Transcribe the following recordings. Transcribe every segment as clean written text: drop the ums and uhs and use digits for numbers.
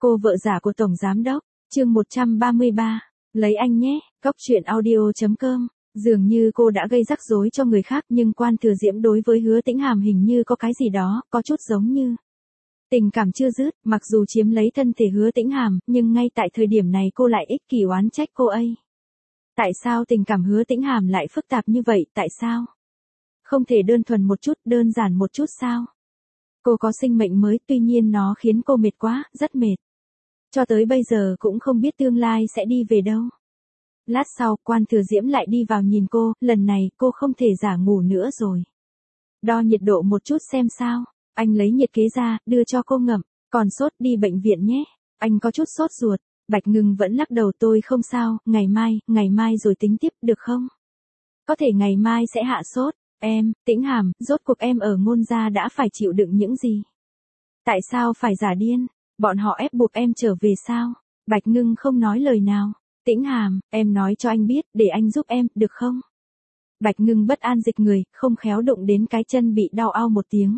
Cô vợ giả của Tổng Giám Đốc, chương 133, lấy anh nhé, Cóc truyện audio.com. Dường như cô đã gây rắc rối cho người khác nhưng Quan Thừa Diễm đối với Hứa Tĩnh Hàm hình như có cái gì đó, có chút giống như tình cảm chưa dứt, mặc dù chiếm lấy thân thể Hứa Tĩnh Hàm, nhưng ngay tại thời điểm này cô lại ích kỷ oán trách cô ấy. Tại sao tình cảm Hứa Tĩnh Hàm lại phức tạp như vậy, tại sao? Không thể đơn thuần một chút, đơn giản một chút sao? Cô có sinh mệnh mới, tuy nhiên nó khiến cô mệt quá, rất mệt. Cho tới bây giờ cũng không biết tương lai sẽ đi về đâu. Lát sau, Quan Thừa Diễm lại đi vào nhìn cô, lần này cô không thể giả ngủ nữa rồi. Đo nhiệt độ một chút xem sao. Anh lấy nhiệt kế ra, đưa cho cô ngậm. Còn sốt đi bệnh viện nhé. Anh có chút sốt ruột. Bạch Ngưng vẫn lắc đầu, tôi không sao, ngày mai rồi tính tiếp, được không? Có thể ngày mai sẽ hạ sốt. Em, Tĩnh Hàm, rốt cuộc em ở Ngôn gia đã phải chịu đựng những gì? Tại sao phải giả điên? Bọn họ ép buộc em trở về sao? Bạch Ngưng không nói lời nào. Tĩnh Hàm, em nói cho anh biết, để anh giúp em, được không? Bạch Ngưng bất an dịch người, không khéo đụng đến cái chân bị đau ao một tiếng.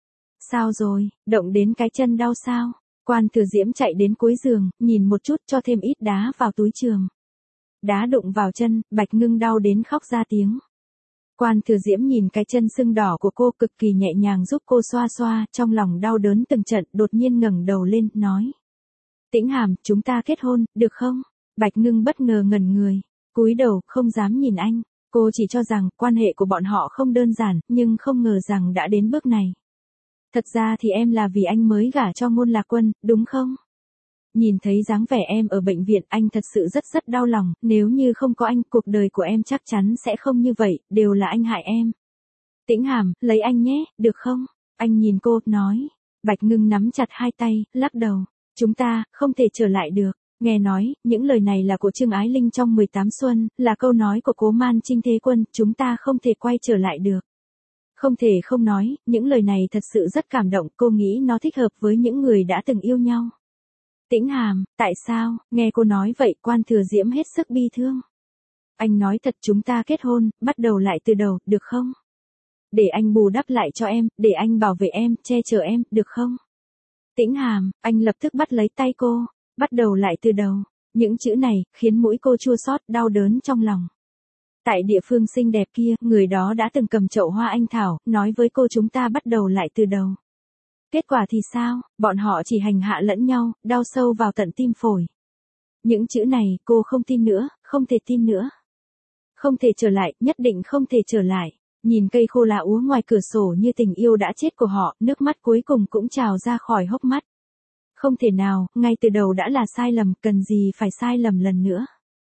Sao rồi, động đến cái chân đau sao? Quan Thừa Diễm chạy đến cuối giường, nhìn một chút cho thêm ít đá vào túi trường. Đá đụng vào chân, Bạch Ngưng đau đến khóc ra tiếng. Quan Thừa Diễm nhìn cái chân sưng đỏ của cô cực kỳ nhẹ nhàng giúp cô xoa xoa, trong lòng đau đớn từng trận, đột nhiên ngẩng đầu lên, nói. Tĩnh Hàm, chúng ta kết hôn, được không? Bạch Ngưng bất ngờ ngẩn người, cúi đầu, không dám nhìn anh. Cô chỉ cho rằng, quan hệ của bọn họ không đơn giản, nhưng không ngờ rằng đã đến bước này. Thật ra thì em là vì anh mới gả cho Ngôn Lạc Quân, đúng không? Nhìn thấy dáng vẻ em ở bệnh viện, anh thật sự rất đau lòng, nếu như không có anh, cuộc đời của em chắc chắn sẽ không như vậy, đều là anh hại em. Tĩnh Hàm, lấy anh nhé, được không? Anh nhìn cô, nói. Bạch Ngưng nắm chặt hai tay, lắc đầu. Chúng ta, không thể trở lại được. Nghe nói, những lời này là của Trương Ái Linh trong 18 xuân, là câu nói của Cố Man Trinh Thế Quân, chúng ta không thể quay trở lại được. Không thể không nói, những lời này thật sự rất cảm động, cô nghĩ nó thích hợp với những người đã từng yêu nhau. Tĩnh Hàm, tại sao? Nghe cô nói vậy, Quan Thừa Diễm hết sức bi thương. Anh nói thật, chúng ta kết hôn, bắt đầu lại từ đầu, được không? Để anh bù đắp lại cho em, để anh bảo vệ em, che chở em, được không? Tĩnh Hàm, anh lập tức bắt lấy tay cô, bắt đầu lại từ đầu. Những chữ này, khiến mũi cô chua xót, đau đớn trong lòng. Tại địa phương xinh đẹp kia, người đó đã từng cầm chậu hoa anh thảo, nói với cô chúng ta bắt đầu lại từ đầu. Kết quả thì sao, bọn họ chỉ hành hạ lẫn nhau, đau sâu vào tận tim phổi. Những chữ này, cô không tin nữa, không thể tin nữa. Không thể trở lại, nhất định không thể trở lại. Nhìn cây khô lá úa ngoài cửa sổ như tình yêu đã chết của họ, nước mắt cuối cùng cũng trào ra khỏi hốc mắt. Không thể nào, ngay từ đầu đã là sai lầm, cần gì phải sai lầm lần nữa.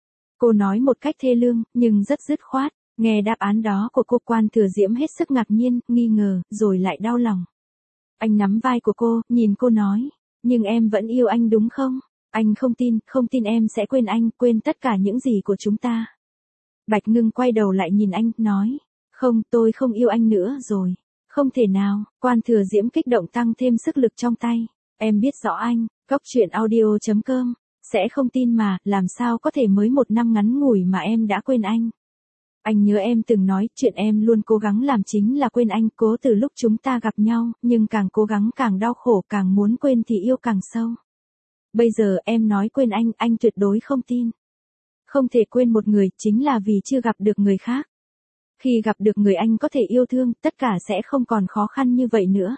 Cô nói một cách thê lương, nhưng rất dứt khoát. Nghe đáp án đó của cô, Quan Thừa Diễm hết sức ngạc nhiên, nghi ngờ, rồi lại đau lòng. Anh nắm vai của cô, nhìn cô nói. Nhưng em vẫn yêu anh đúng không? Anh không tin em sẽ quên anh, quên tất cả những gì của chúng ta. Bạch Ngưng quay đầu lại nhìn anh, nói. Không, tôi không yêu anh nữa rồi. Không thể nào, Quan Thừa Diễm kích động tăng thêm sức lực trong tay. Em biết rõ anh, Cóc truyện audio.com. Sẽ không tin mà, làm sao có thể mới một năm ngắn ngủi mà em đã quên anh. Anh nhớ em từng nói, chuyện em luôn cố gắng làm chính là quên anh, cố từ lúc chúng ta gặp nhau, nhưng càng cố gắng càng đau khổ, càng muốn quên thì yêu càng sâu. Bây giờ em nói quên anh tuyệt đối không tin. Không thể quên một người, chính là vì chưa gặp được người khác. Khi gặp được người anh có thể yêu thương, tất cả sẽ không còn khó khăn như vậy nữa.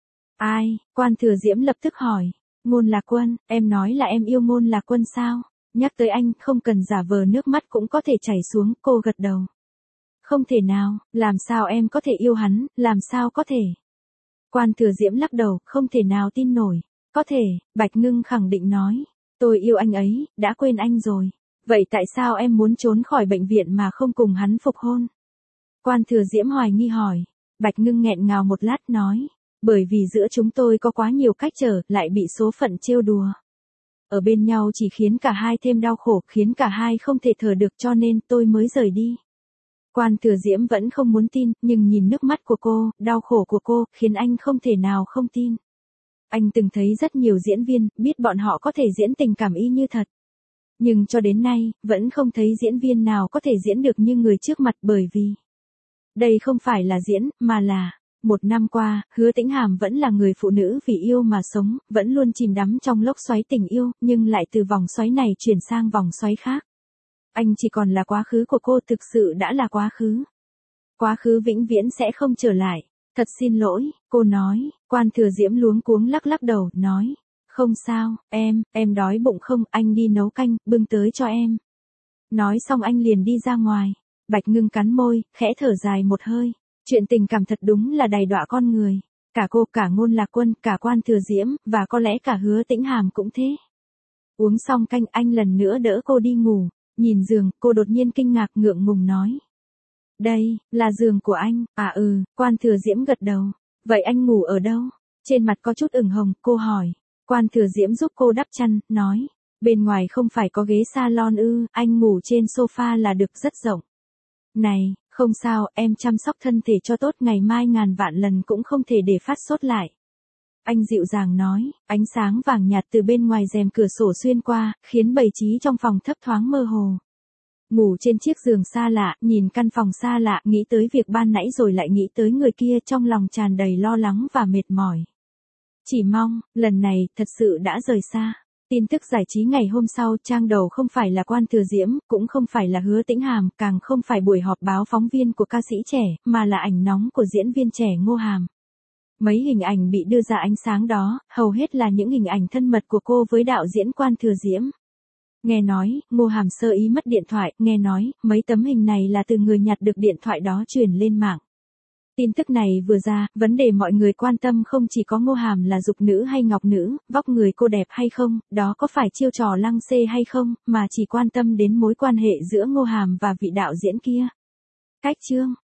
Ai? Quan Thừa Diễm lập tức hỏi. Ngôn Lạc Quân, em nói là em yêu Ngôn Lạc Quân sao? Nhắc tới anh, không cần giả vờ nước mắt cũng có thể chảy xuống, cô gật đầu. Không thể nào, làm sao em có thể yêu hắn, làm sao có thể? Quan Thừa Diễm lắc đầu, không thể nào tin nổi. Có thể, Bạch Ngưng khẳng định nói. Tôi yêu anh ấy, đã quên anh rồi. Vậy tại sao em muốn trốn khỏi bệnh viện mà không cùng hắn phục hôn? Quan Thừa Diễm hoài nghi hỏi. Bạch Ngưng nghẹn ngào một lát nói. Bởi vì giữa chúng tôi có quá nhiều cách trở, lại bị số phận trêu đùa. Ở bên nhau chỉ khiến cả hai thêm đau khổ, khiến cả hai không thể thở được, cho nên tôi mới rời đi. Quan Thừa Diễm vẫn không muốn tin, nhưng nhìn nước mắt của cô, đau khổ của cô, khiến anh không thể nào không tin. Anh từng thấy rất nhiều diễn viên, biết bọn họ có thể diễn tình cảm y như thật. Nhưng cho đến nay, vẫn không thấy diễn viên nào có thể diễn được như người trước mặt, bởi vì đây không phải là diễn, mà là 1 năm qua, Hứa Tĩnh Hàm vẫn là người phụ nữ vì yêu mà sống, vẫn luôn chìm đắm trong lốc xoáy tình yêu, nhưng lại từ vòng xoáy này chuyển sang vòng xoáy khác. Anh chỉ còn là quá khứ của cô, thực sự đã là quá khứ. Quá khứ vĩnh viễn sẽ không trở lại. Thật xin lỗi, cô nói. Quan Thừa Diễm luống cuống lắc lắc đầu, nói. Không sao, em đói bụng không, anh đi nấu canh, bưng tới cho em. Nói xong anh liền đi ra ngoài. Bạch Ngưng cắn môi, khẽ thở dài một hơi. Chuyện tình cảm thật đúng là đầy đọa con người. Cả cô, cả Ngôn Lạc Quân, cả Quan Thừa Diễm, và có lẽ cả Hứa Tĩnh Hàm cũng thế. Uống xong canh anh lần nữa đỡ cô đi ngủ. Nhìn giường, cô đột nhiên kinh ngạc ngượng ngùng nói. Đây, là giường của anh. À ừ, Quan Thừa Diễm gật đầu. Vậy anh ngủ ở đâu? Trên mặt có chút ửng hồng, cô hỏi. Quan Thừa Diễm giúp cô đắp chăn, nói. Bên ngoài không phải có ghế salon ư, anh ngủ trên sofa là được, rất rộng. Này, không sao, em chăm sóc thân thể cho tốt, ngày mai ngàn vạn lần cũng không thể để phát sốt lại. Anh dịu dàng nói, ánh sáng vàng nhạt từ bên ngoài rèm cửa sổ xuyên qua, khiến bầy trí trong phòng thấp thoáng mơ hồ. Ngủ trên chiếc giường xa lạ, nhìn căn phòng xa lạ, nghĩ tới việc ban nãy rồi lại nghĩ tới người kia, trong lòng tràn đầy lo lắng và mệt mỏi. Chỉ mong, lần này, thật sự đã rời xa. Tin tức giải trí ngày hôm sau, trang đầu không phải là Quan Thừa Diễm, cũng không phải là Hứa Tĩnh Hàm, càng không phải buổi họp báo phóng viên của ca sĩ trẻ, mà là ảnh nóng của diễn viên trẻ Ngô Hàm. Mấy hình ảnh bị đưa ra ánh sáng đó, hầu hết là những hình ảnh thân mật của cô với đạo diễn Quan Thừa Diễm. Nghe nói, Ngô Hàm sơ ý mất điện thoại, nghe nói, mấy tấm hình này là từ người nhặt được điện thoại đó truyền lên mạng. Tin tức này vừa ra, vấn đề mọi người quan tâm không chỉ có Ngô Hàm là dục nữ hay ngọc nữ, vóc người cô đẹp hay không, đó có phải chiêu trò lăng xê hay không, mà chỉ quan tâm đến mối quan hệ giữa Ngô Hàm và vị đạo diễn kia. Cách chương